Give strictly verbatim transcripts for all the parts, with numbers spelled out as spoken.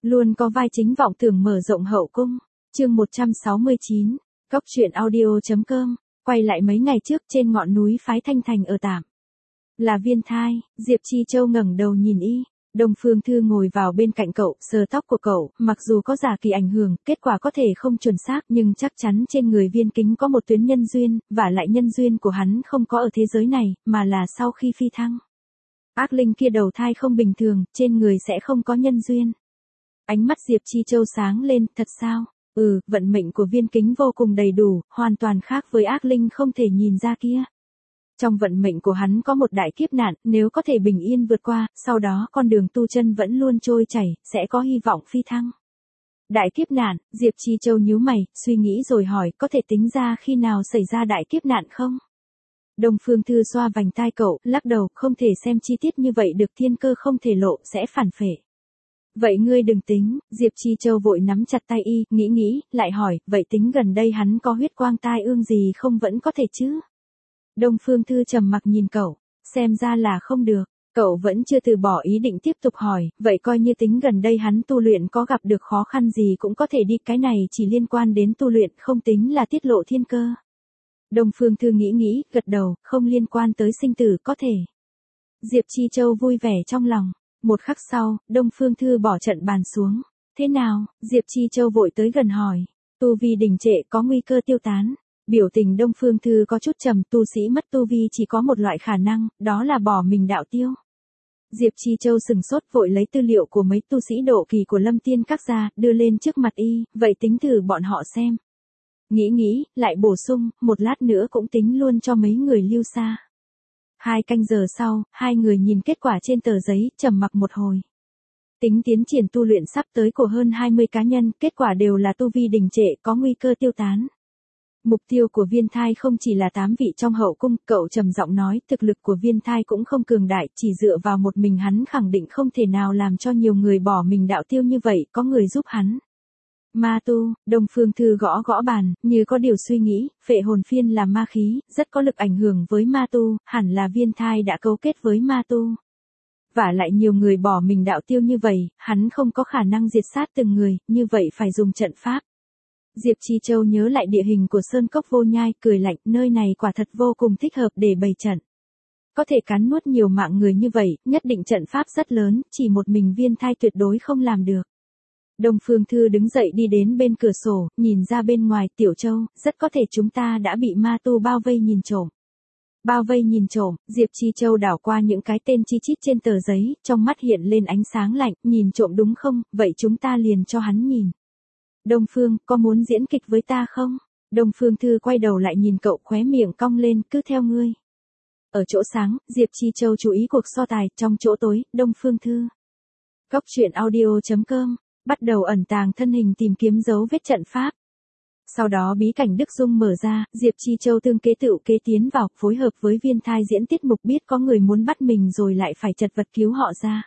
Luôn có vai chính vọng tưởng mở rộng hậu cung. Chương một trăm sáu mươi chín. Cóc truyện audio.com. Quay lại mấy ngày trước trên ngọn núi phái Thanh Thành ở tạm. Là Viên Thai. Diệp Chi Châu ngẩng đầu nhìn y. Đông Phương Thư ngồi vào bên cạnh cậu, sờ tóc của cậu, mặc dù có giả kỳ ảnh hưởng, kết quả có thể không chuẩn xác nhưng chắc chắn trên người Viên Kính có một tuyến nhân duyên, và lại nhân duyên của hắn không có ở thế giới này, mà là sau khi phi thăng. Ác linh kia đầu thai không bình thường, trên người sẽ không có nhân duyên. Ánh mắt Diệp Chi Châu sáng lên, thật sao? Ừ, vận mệnh của Viên Kính vô cùng đầy đủ, hoàn toàn khác với ác linh không thể nhìn ra kia. Trong vận mệnh của hắn có một đại kiếp nạn, nếu có thể bình yên vượt qua, sau đó con đường tu chân vẫn luôn trôi chảy, sẽ có hy vọng phi thăng. Đại kiếp nạn, Diệp Chi Châu nhíu mày, suy nghĩ rồi hỏi, có thể tính ra khi nào xảy ra đại kiếp nạn không? Đông Phương Thư xoa vành tai cậu, lắc đầu, không thể xem chi tiết như vậy được, thiên cơ không thể lộ, sẽ phản phệ. Vậy ngươi đừng tính, Diệp Chi Châu vội nắm chặt tay y, nghĩ nghĩ, lại hỏi, vậy tính gần đây hắn có huyết quang tai ương gì không vẫn có thể chứ? Đông Phương Thư trầm mặc nhìn cậu, xem ra là không được, cậu vẫn chưa từ bỏ ý định tiếp tục hỏi, vậy coi như tính gần đây hắn tu luyện có gặp được khó khăn gì cũng có thể đi, cái này chỉ liên quan đến tu luyện, không tính là tiết lộ thiên cơ. Đông Phương Thư nghĩ nghĩ, gật đầu, không liên quan tới sinh tử, có thể. Diệp Chi Châu vui vẻ trong lòng. Một khắc sau, Đông Phương Thư bỏ trận bàn xuống. Thế nào? Diệp Chi Châu vội tới gần hỏi. Tu vi đình trệ, có nguy cơ tiêu tán. Biểu tình Đông Phương Thư có chút trầm, tu sĩ mất tu vi chỉ có một loại khả năng, đó là bỏ mình đạo tiêu. Diệp Chi Châu sừng sốt, vội lấy tư liệu của mấy tu sĩ độ kỳ của Lâm Tiên Các ra, đưa lên trước mặt y, vậy tính thử bọn họ xem. Nghĩ nghĩ, lại bổ sung, một lát nữa cũng tính luôn cho mấy người lưu xa. Hai canh giờ sau, hai người nhìn kết quả trên tờ giấy, trầm mặc một hồi. Tính tiến triển tu luyện sắp tới của hơn hai mươi cá nhân, kết quả đều là tu vi đình trệ, có nguy cơ tiêu tán. Mục tiêu của Viên Thai không chỉ là tám vị trong hậu cung, cậu trầm giọng nói, thực lực của Viên Thai cũng không cường đại, chỉ dựa vào một mình hắn khẳng định không thể nào làm cho nhiều người bỏ mình đạo tiêu như vậy, có người giúp hắn. Ma tu, Đông Phương Thư gõ gõ bàn, như có điều suy nghĩ, phệ hồn phiên là ma khí, rất có lực ảnh hưởng với ma tu, hẳn là Viên Thai đã cấu kết với ma tu. Và lại nhiều người bỏ mình đạo tiêu như vậy, hắn không có khả năng diệt sát từng người, như vậy phải dùng trận pháp. Diệp Chi Châu nhớ lại địa hình của Sơn Cốc Vô Nhai, cười lạnh, nơi này quả thật vô cùng thích hợp để bày trận. Có thể cắn nuốt nhiều mạng người như vậy, nhất định trận pháp rất lớn, chỉ một mình Viên Thai tuyệt đối không làm được. Đông Phương Thư đứng dậy đi đến bên cửa sổ, nhìn ra bên ngoài, Tiểu Châu, rất có thể chúng ta đã bị ma tu bao vây nhìn trộm. Bao vây nhìn trộm, Diệp Chi Châu đảo qua những cái tên chi chít trên tờ giấy, trong mắt hiện lên ánh sáng lạnh, nhìn trộm đúng không, vậy chúng ta liền cho hắn nhìn. Đông Phương, có muốn diễn kịch với ta không? Đông Phương Thư quay đầu lại nhìn cậu, khóe miệng cong lên, cứ theo ngươi. Ở chỗ sáng, Diệp Chi Châu chú ý cuộc so tài, trong chỗ tối, Đông Phương Thư. Cóc truyện audio.com. Bắt đầu ẩn tàng thân hình tìm kiếm dấu vết trận pháp. Sau đó bí cảnh Đức Dung mở ra, Diệp Chi Châu tương kế tự kế tiến vào, phối hợp với Viên Thai diễn tiết mục, biết có người muốn bắt mình rồi lại phải chật vật cứu họ ra.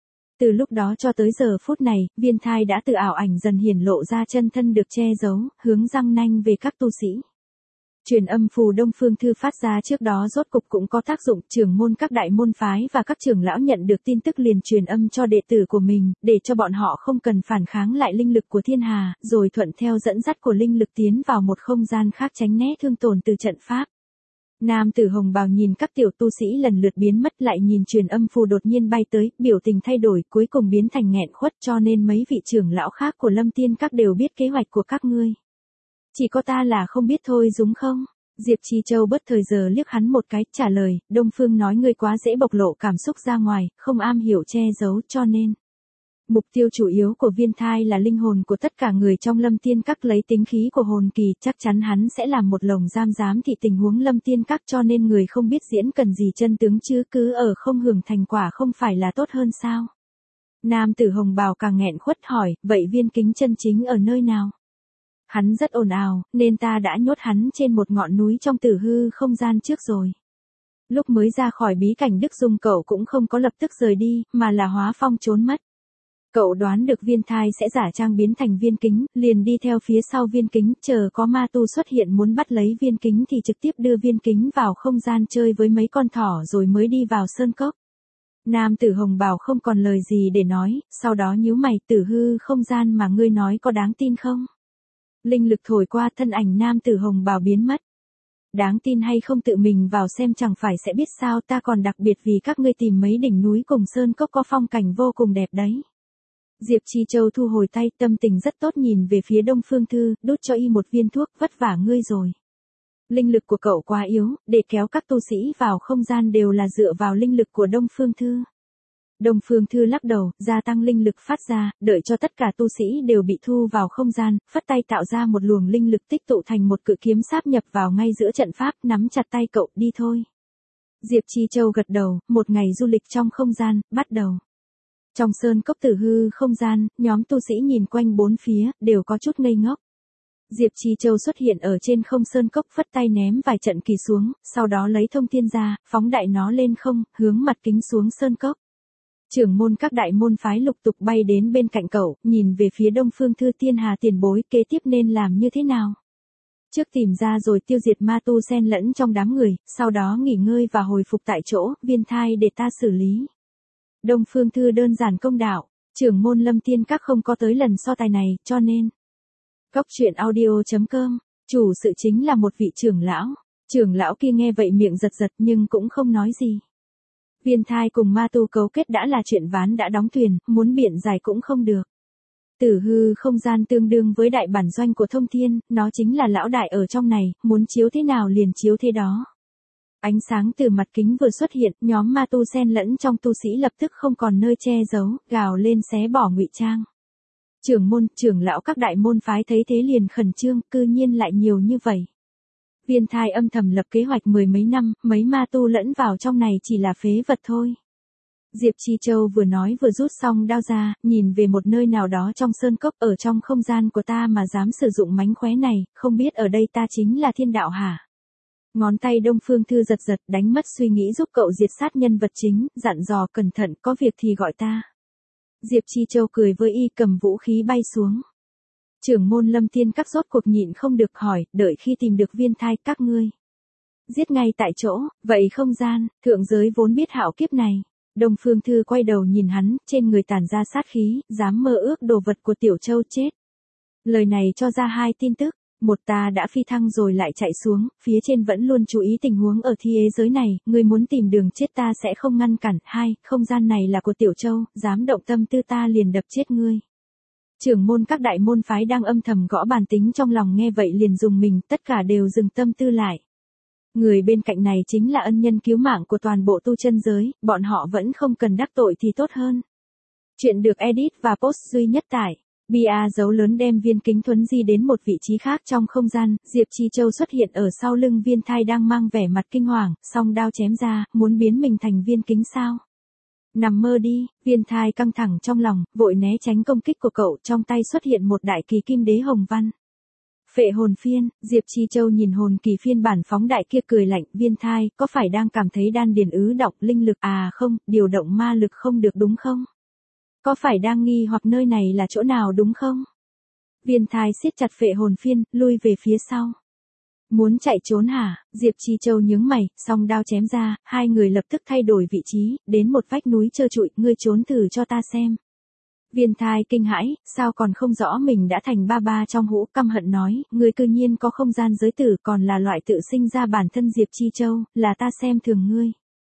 Từ lúc đó cho tới giờ phút này, Viên Thai đã từ ảo ảnh dần hiển lộ ra chân thân được che giấu, hướng răng nanh về các tu sĩ. Truyền âm phù Đông Phương Thư phát ra trước đó rốt cục cũng có tác dụng, trưởng môn các đại môn phái và các trưởng lão nhận được tin tức liền truyền âm cho đệ tử của mình, để cho bọn họ không cần phản kháng lại linh lực của thiên hà, rồi thuận theo dẫn dắt của linh lực tiến vào một không gian khác tránh né thương tổn từ trận pháp. Nam tử hồng bào nhìn các tiểu tu sĩ lần lượt biến mất, lại nhìn truyền âm phù đột nhiên bay tới, biểu tình thay đổi, cuối cùng biến thành nghẹn khuất, cho nên mấy vị trưởng lão khác của Lâm Tiên Các đều biết kế hoạch của các ngươi. Chỉ có ta là không biết thôi đúng không? Diệp Chi Châu bất thời giờ liếc hắn một cái, trả lời, Đông Phương nói ngươi quá dễ bộc lộ cảm xúc ra ngoài, không am hiểu che giấu, cho nên. Mục tiêu chủ yếu của Viên Thai là linh hồn của tất cả người trong Lâm Tiên Các, lấy tính khí của hồn kỳ, chắc chắn hắn sẽ làm một lồng giam giám thị tình huống Lâm Tiên Các, cho nên người không biết diễn cần gì chân tướng chứ cứ ở không hưởng thành quả không phải là tốt hơn sao? Nam tử hồng bào càng nghẹn khuất hỏi, vậy Viên Kính chân chính ở nơi nào? Hắn rất ồn ào, nên ta đã nhốt hắn trên một ngọn núi trong tử hư không gian trước rồi. Lúc mới ra khỏi bí cảnh Đức Dung cậu cũng không có lập tức rời đi, mà là hóa phong trốn mất. Cậu đoán được Viên Thai sẽ giả trang biến thành Viên Kính, liền đi theo phía sau Viên Kính, chờ có ma tu xuất hiện muốn bắt lấy Viên Kính thì trực tiếp đưa Viên Kính vào không gian chơi với mấy con thỏ rồi mới đi vào sơn cốc. Nam tử hồng bào không còn lời gì để nói, sau đó nhíu mày, tử hư không gian mà ngươi nói có đáng tin không? Linh lực thổi qua, thân ảnh nam tử hồng bào biến mất. Đáng tin hay không tự mình vào xem chẳng phải sẽ biết sao, ta còn đặc biệt vì các ngươi tìm mấy đỉnh núi cùng sơn cốc có phong cảnh vô cùng đẹp đấy. Diệp Chi Châu thu hồi tay, tâm tình rất tốt, nhìn về phía Đông Phương Thư, đút cho y một viên thuốc, vất vả ngươi rồi. Linh lực của cậu quá yếu, để kéo các tu sĩ vào không gian đều là dựa vào linh lực của Đông Phương Thư. Đông Phương Thư lắc đầu, gia tăng linh lực phát ra, đợi cho tất cả tu sĩ đều bị thu vào không gian, phất tay tạo ra một luồng linh lực tích tụ thành một cự kiếm sáp nhập vào ngay giữa trận pháp, nắm chặt tay cậu, đi thôi. Diệp Chi Châu gật đầu, một ngày du lịch trong không gian, bắt đầu. Trong sơn cốc tử hư không gian, nhóm tu sĩ nhìn quanh bốn phía, đều có chút ngây ngốc. Diệp Chi Châu xuất hiện ở trên không sơn cốc, phất tay ném vài trận kỳ xuống, sau đó lấy thông thiên ra, phóng đại nó lên không, hướng mặt kính xuống sơn cốc. Trưởng môn các đại môn phái lục tục bay đến bên cạnh cậu, nhìn về phía Đông Phương Thư, Tiên Hà tiền bối, kế tiếp nên làm như thế nào? Trước tìm ra rồi tiêu diệt ma tu xen lẫn trong đám người, sau đó nghỉ ngơi và hồi phục tại chỗ, viên thai để ta xử lý. Đông Phương Thư đơn giản công đạo, trưởng môn Lâm Tiên các không có tới lần so tài này, cho nên. Cốc truyện audio chấm com, chủ sự chính là một vị trưởng lão. Trưởng lão kia nghe vậy miệng giật giật nhưng cũng không nói gì. Viên thai cùng ma tu cấu kết đã là chuyện ván đã đóng thuyền, muốn biện giải cũng không được. Tử hư không gian tương đương với đại bản doanh của thông thiên, nó chính là lão đại ở trong này, muốn chiếu thế nào liền chiếu thế đó. Ánh sáng từ mặt kính vừa xuất hiện, nhóm ma tu xen lẫn trong tu sĩ lập tức không còn nơi che giấu, gào lên xé bỏ ngụy trang. Trưởng môn, trưởng lão các đại môn phái thấy thế liền khẩn trương, cư nhiên lại nhiều như vậy. Viên thai âm thầm lập kế hoạch mười mấy năm, mấy ma tu lẫn vào trong này chỉ là phế vật thôi. Diệp Chi Châu vừa nói vừa rút xong đao ra, nhìn về một nơi nào đó trong sơn cốc, ở trong không gian của ta mà dám sử dụng mánh khóe này, không biết ở đây ta chính là thiên đạo hả? Ngón tay Đông Phương Thư giật giật, đánh mất suy nghĩ giúp cậu diệt sát nhân vật chính, dặn dò cẩn thận, có việc thì gọi ta. Diệp Chi Châu cười với y, cầm vũ khí bay xuống. Trưởng môn Lâm Tiên các rốt cuộc nhịn không được hỏi, đợi khi tìm được viên thai, các ngươi giết ngay tại chỗ, vậy không gian, thượng giới vốn biết hạo kiếp này. Đông Phương Thư quay đầu nhìn hắn, trên người tản ra sát khí, dám mơ ước đồ vật của Tiểu Châu chết. Lời này cho ra hai tin tức, một ta đã phi thăng rồi lại chạy xuống, phía trên vẫn luôn chú ý tình huống ở thi ế giới này, ngươi muốn tìm đường chết ta sẽ không ngăn cản. Hai, không gian này là của Tiểu Châu, dám động tâm tư ta liền đập chết ngươi. Trưởng môn các đại môn phái đang âm thầm gõ bàn tính trong lòng nghe vậy liền dùng mình, tất cả đều dừng tâm tư lại. Người bên cạnh này chính là ân nhân cứu mạng của toàn bộ tu chân giới, bọn họ vẫn không cần đắc tội thì tốt hơn. Chuyện được edit và post duy nhất tại bia dấu lớn đem viên kính thuấn di đến một vị trí khác trong không gian, Diệp Chi Châu xuất hiện ở sau lưng viên thai đang mang vẻ mặt kinh hoàng, song đao chém ra, muốn biến mình thành viên kính sao? Nằm mơ đi, viên thai căng thẳng trong lòng, vội né tránh công kích của cậu, trong tay xuất hiện một đại kỳ kim đế hồng văn. Phệ hồn phiên, Diệp Chi Châu nhìn hồn kỳ phiên bản phóng đại kia cười lạnh, viên thai, có phải đang cảm thấy đan điền ứ đọng linh lực à không, điều động ma lực không được đúng không? Có phải đang nghi hoặc nơi này là chỗ nào đúng không? Viên thai siết chặt phệ hồn phiên, lui về phía sau. Muốn chạy trốn hả? Diệp Chi Châu nhướng mày, song đao chém ra, hai người lập tức thay đổi vị trí, đến một vách núi trơ trụi, ngươi trốn thử cho ta xem. Viên thai kinh hãi, sao còn không rõ mình đã thành ba ba trong hũ, căm hận nói, ngươi cư nhiên có không gian giới tử còn là loại tự sinh ra bản thân. Diệp Chi Châu, là ta xem thường ngươi.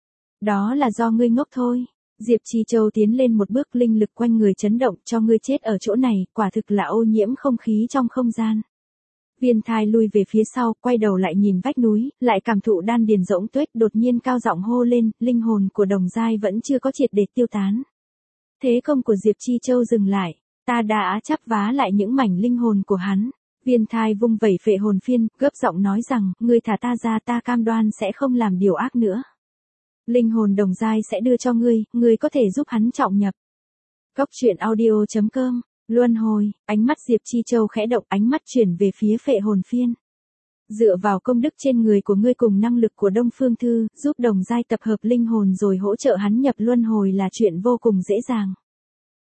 Đó là do ngươi ngốc thôi. Diệp Chi Châu tiến lên một bước, linh lực quanh người chấn động, cho ngươi chết ở chỗ này, quả thực là ô nhiễm không khí trong không gian. Viên thai lui về phía sau, quay đầu lại nhìn vách núi, lại cảm thụ đan điền rỗng tuếch, đột nhiên cao giọng hô lên, linh hồn của Đồng Giai vẫn chưa có triệt để tiêu tán. Thế công của Diệp Chi Châu dừng lại, ta đã chắp vá lại những mảnh linh hồn của hắn. Viên thai vung vẩy phệ hồn phiên, gấp giọng nói rằng, ngươi thả ta ra, ta cam đoan sẽ không làm điều ác nữa. Linh hồn Đồng Giai sẽ đưa cho ngươi, ngươi có thể giúp hắn trọng nhập. Cốc truyện audio chấm com, luân hồi, ánh mắt Diệp Chi Châu khẽ động, ánh mắt chuyển về phía phệ hồn phiên. Dựa vào công đức trên người của ngươi cùng năng lực của Đông Phương Thư, giúp Đồng Giai tập hợp linh hồn rồi hỗ trợ hắn nhập luân hồi là chuyện vô cùng dễ dàng.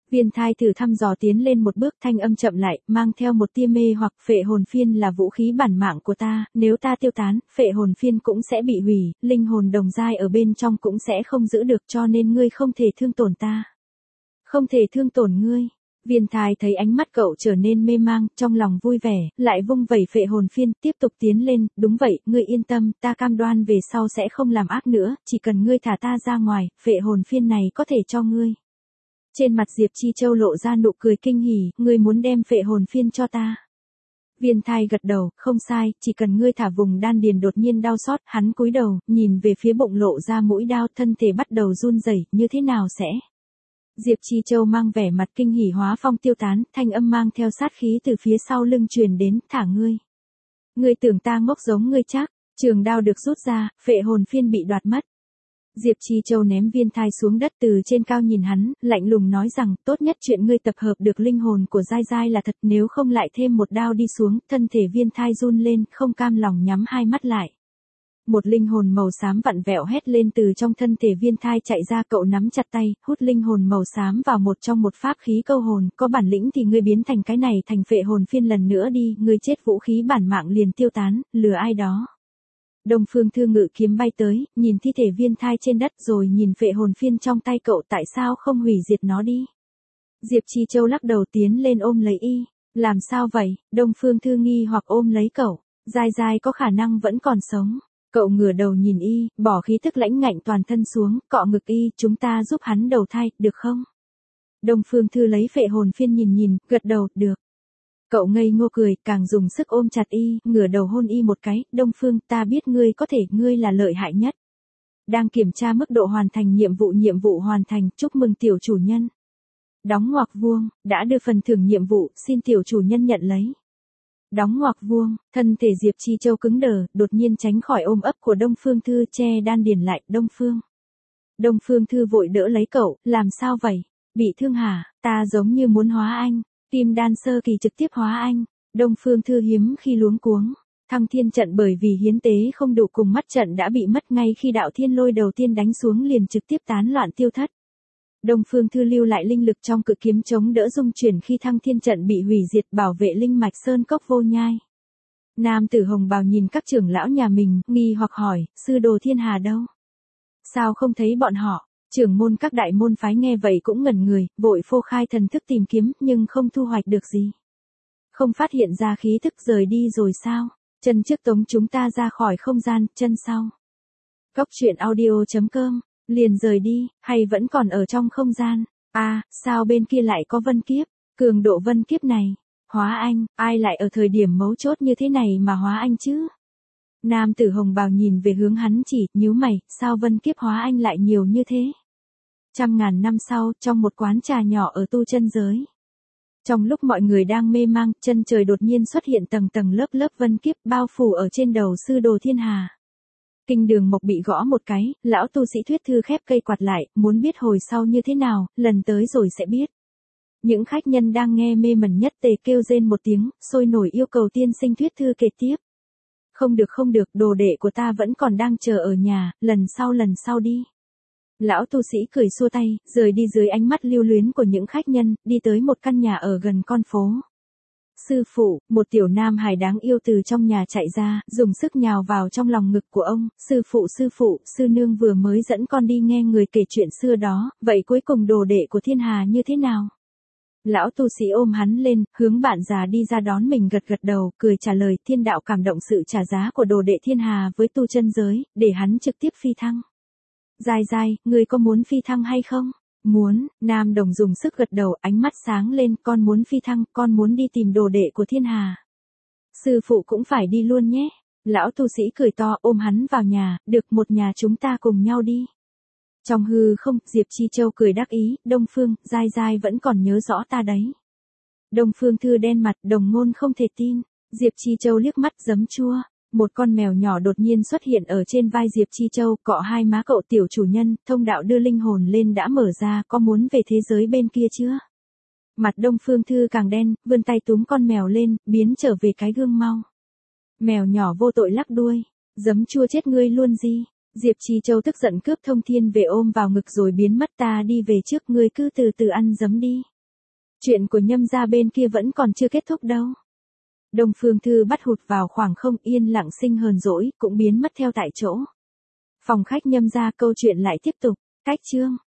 Viên thai thử thăm dò tiến lên một bước, thanh âm chậm lại, mang theo một tia mê hoặc phệ hồn phiên là vũ khí bản mạng của ta, nếu ta tiêu tán, phệ hồn phiên cũng sẽ bị hủy, linh hồn đồng giai ở bên trong cũng sẽ không giữ được, cho nên ngươi không thể thương tổn ta. Không thể thương tổn ngươi. Viên thai thấy ánh mắt cậu trở nên mê mang, trong lòng vui vẻ, lại vung vẩy phệ hồn phiên, tiếp tục tiến lên, đúng vậy, ngươi yên tâm, ta cam đoan về sau sẽ không làm ác nữa, chỉ cần ngươi thả ta ra ngoài, phệ hồn phiên này có thể cho ngươi. Trên mặt Diệp Chi Châu lộ ra nụ cười kinh hỉ, ngươi muốn đem phệ hồn phiên cho ta. Viên thai gật đầu, không sai, chỉ cần ngươi thả vùng đan điền đột nhiên đau xót, hắn cúi đầu, nhìn về phía bụng lộ ra mũi đao, thân thể bắt đầu run rẩy, như thế nào sẽ? Diệp Chi Châu mang vẻ mặt kinh hỉ hóa phong tiêu tán, thanh âm mang theo sát khí từ phía sau lưng truyền đến, thả ngươi. Ngươi tưởng ta ngốc giống ngươi chắc, trường đao được rút ra, phệ hồn phiên bị đoạt mất. Diệp Chi Châu ném viên thai xuống đất từ trên cao nhìn hắn, lạnh lùng nói rằng, tốt nhất chuyện ngươi tập hợp được linh hồn của Giai Giai là thật, nếu không lại thêm một đao đi xuống, thân thể viên thai run lên, không cam lòng nhắm hai mắt lại. Một linh hồn màu xám vặn vẹo hét lên từ trong thân thể viên thai chạy ra, cậu nắm chặt tay, hút linh hồn màu xám vào một trong một pháp khí câu hồn, có bản lĩnh thì ngươi biến thành cái này thành phệ hồn phiên lần nữa đi, ngươi chết vũ khí bản mạng liền tiêu tán, lừa ai đó. Đông Phương Thư ngự kiếm bay tới, nhìn thi thể viên thai trên đất rồi nhìn phệ hồn phiên trong tay cậu, tại sao không hủy diệt nó đi. Diệp Chi Châu lắc đầu tiến lên ôm lấy y, làm sao vậy, Đông Phương Thư nghi hoặc ôm lấy cậu, Giai Giai có khả năng vẫn còn sống. Cậu ngửa đầu nhìn y, bỏ khí thức lãnh ngạnh toàn thân xuống, cọ ngực y, chúng ta giúp hắn đầu thai, được không? Đông Phương Thư lấy phệ hồn phiên nhìn nhìn, gật đầu, được. Cậu ngây ngô cười, càng dùng sức ôm chặt y, ngửa đầu hôn y một cái, Đông Phương, ta biết ngươi có thể, ngươi là lợi hại nhất. Đang kiểm tra mức độ hoàn thành nhiệm vụ, nhiệm vụ hoàn thành, chúc mừng tiểu chủ nhân. Đóng ngoặc vuông, đã đưa phần thưởng nhiệm vụ, xin tiểu chủ nhân nhận lấy. Đóng ngoặc vuông, thân thể Diệp Chi Châu cứng đờ, đột nhiên tránh khỏi ôm ấp của Đông Phương Thư, che đan điền lại, Đông Phương. Đông Phương Thư vội đỡ lấy cậu, làm sao vậy? Bị thương hả? Ta giống như muốn hóa anh. Kim đan sơ kỳ trực tiếp hóa anh. Đông Phương Thư hiếm khi luống cuống. Thăng thiên trận bởi vì hiến tế không đủ cùng mắt trận đã bị mất ngay khi đạo thiên lôi đầu tiên đánh xuống liền trực tiếp tán loạn tiêu thất. Đông Phương Thư lưu lại linh lực trong cự kiếm chống đỡ dung chuyển khi thăng thiên trận bị hủy diệt, bảo vệ linh mạch sơn cốc vô nhai. Nam tử hồng bào nhìn các trưởng lão nhà mình, nghi hoặc hỏi, sư đồ thiên hà đâu? Sao không thấy bọn họ? Trưởng môn các đại môn phái nghe vậy cũng ngẩn người, vội phô khai thần thức tìm kiếm, nhưng không thu hoạch được gì. Không phát hiện ra khí thức rời đi rồi sao? Chân trước tống chúng ta ra khỏi không gian, chân sau. Cốc truyện audio chấm com, liền rời đi, hay vẫn còn ở trong không gian? À, sao bên kia lại có vân kiếp? Cường độ vân kiếp này. Hóa anh, ai lại ở thời điểm mấu chốt như thế này mà hóa anh chứ? Nam tử hồng bào nhìn về hướng hắn chỉ, nhíu mày, sao vân kiếp hóa anh lại nhiều như thế? Trăm ngàn năm sau, trong một quán trà nhỏ ở tu chân giới. Trong lúc mọi người đang mê mang, chân trời đột nhiên xuất hiện tầng tầng lớp lớp vân kiếp bao phủ ở trên đầu sư đồ thiên hà. Kinh Đường Mộc bị gõ một cái, lão tu sĩ thuyết thư khép cây quạt lại, muốn biết hồi sau như thế nào, lần tới rồi sẽ biết. Những khách nhân đang nghe mê mẩn nhất tề kêu rên một tiếng, sôi nổi yêu cầu tiên sinh thuyết thư kể tiếp. Không được không được, đồ đệ của ta vẫn còn đang chờ ở nhà, lần sau lần sau đi. Lão tu sĩ cười xua tay, rời đi dưới ánh mắt lưu luyến của những khách nhân, đi tới một căn nhà ở gần con phố. Sư phụ, một tiểu nam hài đáng yêu từ trong nhà chạy ra, dùng sức nhào vào trong lòng ngực của ông, sư phụ sư phụ, sư nương vừa mới dẫn con đi nghe người kể chuyện xưa đó, vậy cuối cùng đồ đệ của thiên hà như thế nào? Lão tu sĩ ôm hắn lên, hướng bạn già đi ra đón mình gật gật đầu, cười trả lời, thiên đạo cảm động sự trả giá của đồ đệ thiên hà với tu chân giới, để hắn trực tiếp phi thăng. Giai Giai, ngươi có muốn phi thăng hay không? Muốn, Nam Đồng dùng sức gật đầu, ánh mắt sáng lên, con muốn phi thăng, con muốn đi tìm đồ đệ của thiên hà. Sư phụ cũng phải đi luôn nhé. Lão tu sĩ cười to, ôm hắn vào nhà, được, một nhà chúng ta cùng nhau đi. Trong hư không, Diệp Chi Châu cười đắc ý, Đông Phương, Giai Giai vẫn còn nhớ rõ ta đấy. Đông Phương Thư đen mặt, đồng ngôn không thể tin. Diệp Chi Châu liếc mắt giấm chua. Một con mèo nhỏ đột nhiên xuất hiện ở trên vai Diệp Chi Châu, cọ hai má cậu, tiểu chủ nhân, thông đạo đưa linh hồn lên đã mở ra, có muốn về thế giới bên kia chưa? Mặt Đông Phương Thư càng đen, vươn tay túm con mèo lên, biến trở về cái gương mau. Mèo nhỏ vô tội lắc đuôi, giấm chua chết ngươi luôn gì? Diệp Chi Châu tức giận cướp thông thiên về ôm vào ngực rồi biến mất, ta đi về trước, ngươi cứ từ từ ăn giấm đi. Chuyện của Nhâm gia bên kia vẫn còn chưa kết thúc đâu. Đông Phương Thư bắt hụt vào khoảng không, yên lặng sinh hờn dỗi, cũng biến mất theo tại chỗ. Phòng khách Nhâm gia câu chuyện lại tiếp tục. Cách chương